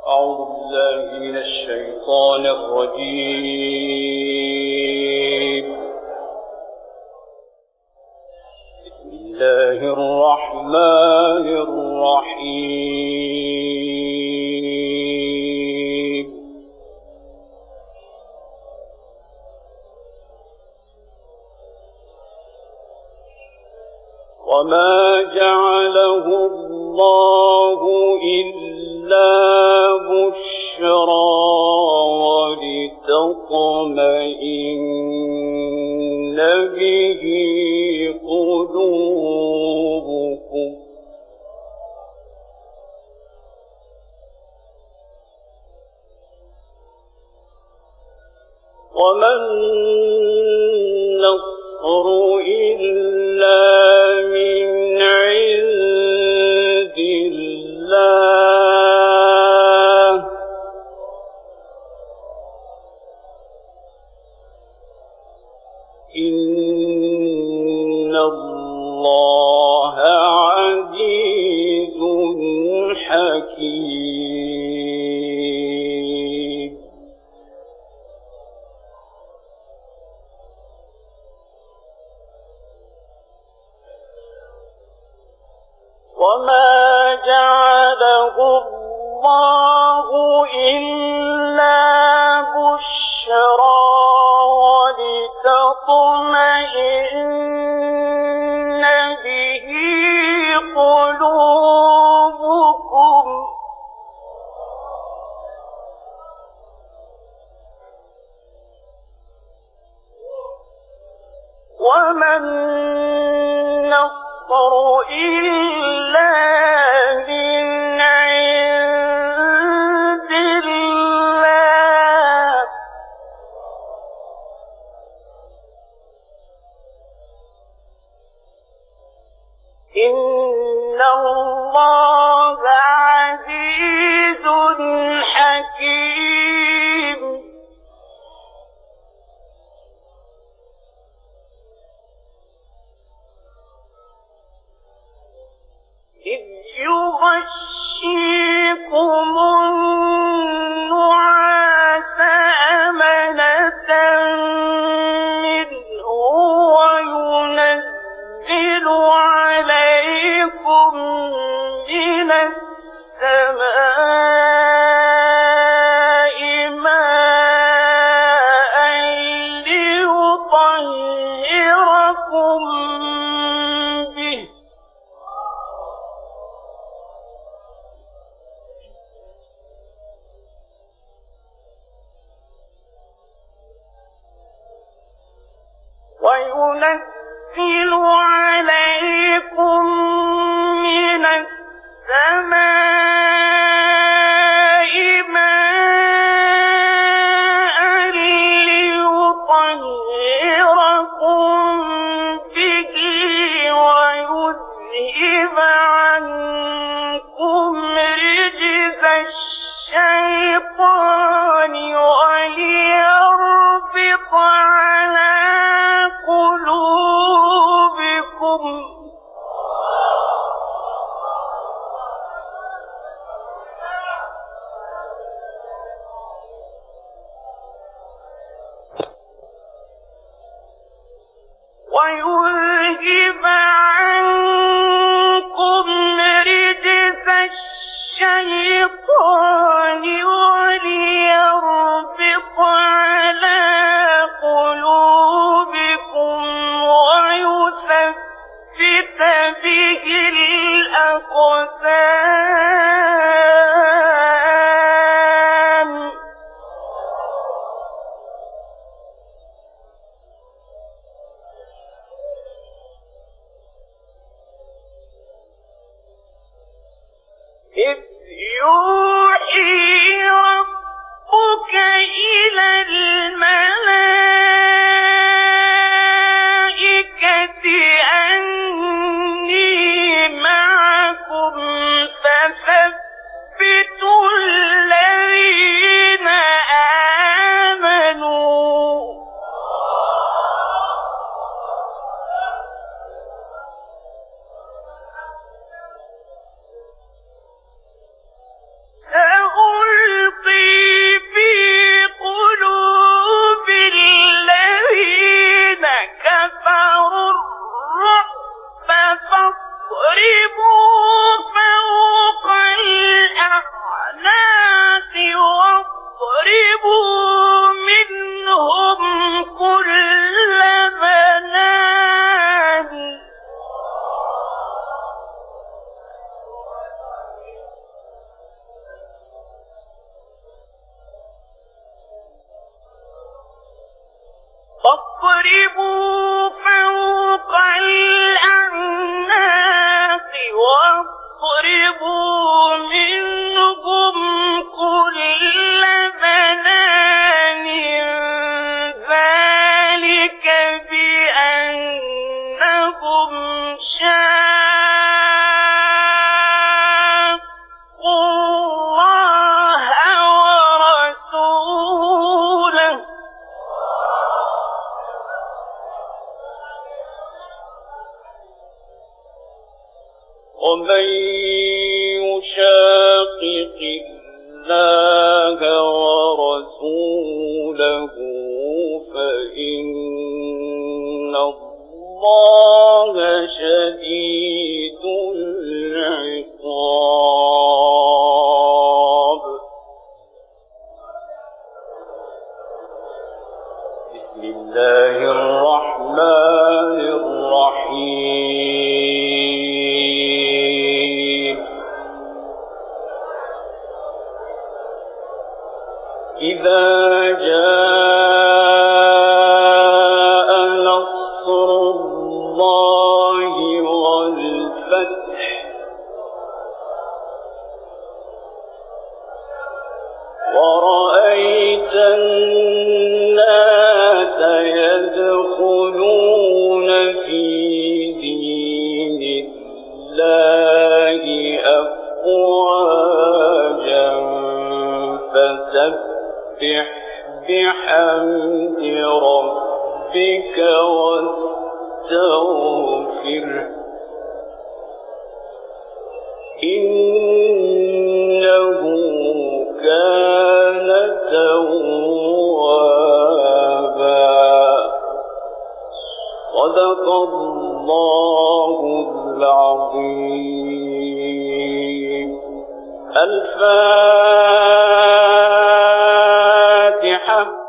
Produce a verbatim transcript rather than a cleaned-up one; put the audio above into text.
أعوذ بالله من الشيطان الرجيم. بسم الله الرحمن الرحيم. وما جعله الله إلا بشرى ولتطمئن به قلوبكم وما النصر إلا من عند الله إن الله عزيز حكيم. وما جعله الله إلا بشرى ولتطمئن به قلوبكم وما النصر إلا من عند الله إن الله عزيز حكيم. إذ يغشيكم النعاس أمنة منه وينزل عليكم من السماء ماء ليطهركم به وينزل عليكم من السماء ماء ليطهركم به ويذهب عنكم رجز الشيطان وليربط على قلوبكم ويذهب عنكم رجز الشيطان وليربط على قلوبكم ويثبت به الأقدام. واضربوا فوق الأعناق واضربوا منهم كل بنان ذلك بأنهم شاقوا الله ورسوله ومن يشاقق الله ورسوله فإن الله شديد العقاب. بسم الله الرحمن الرحيم. إذا جاء نصر الله والفتح ورأيت الناس يدخلون في دين الله أفواجا فسبح بحمد ربك واستغفره إنه كان توابا. صدق الله العظيم. الفاتحة.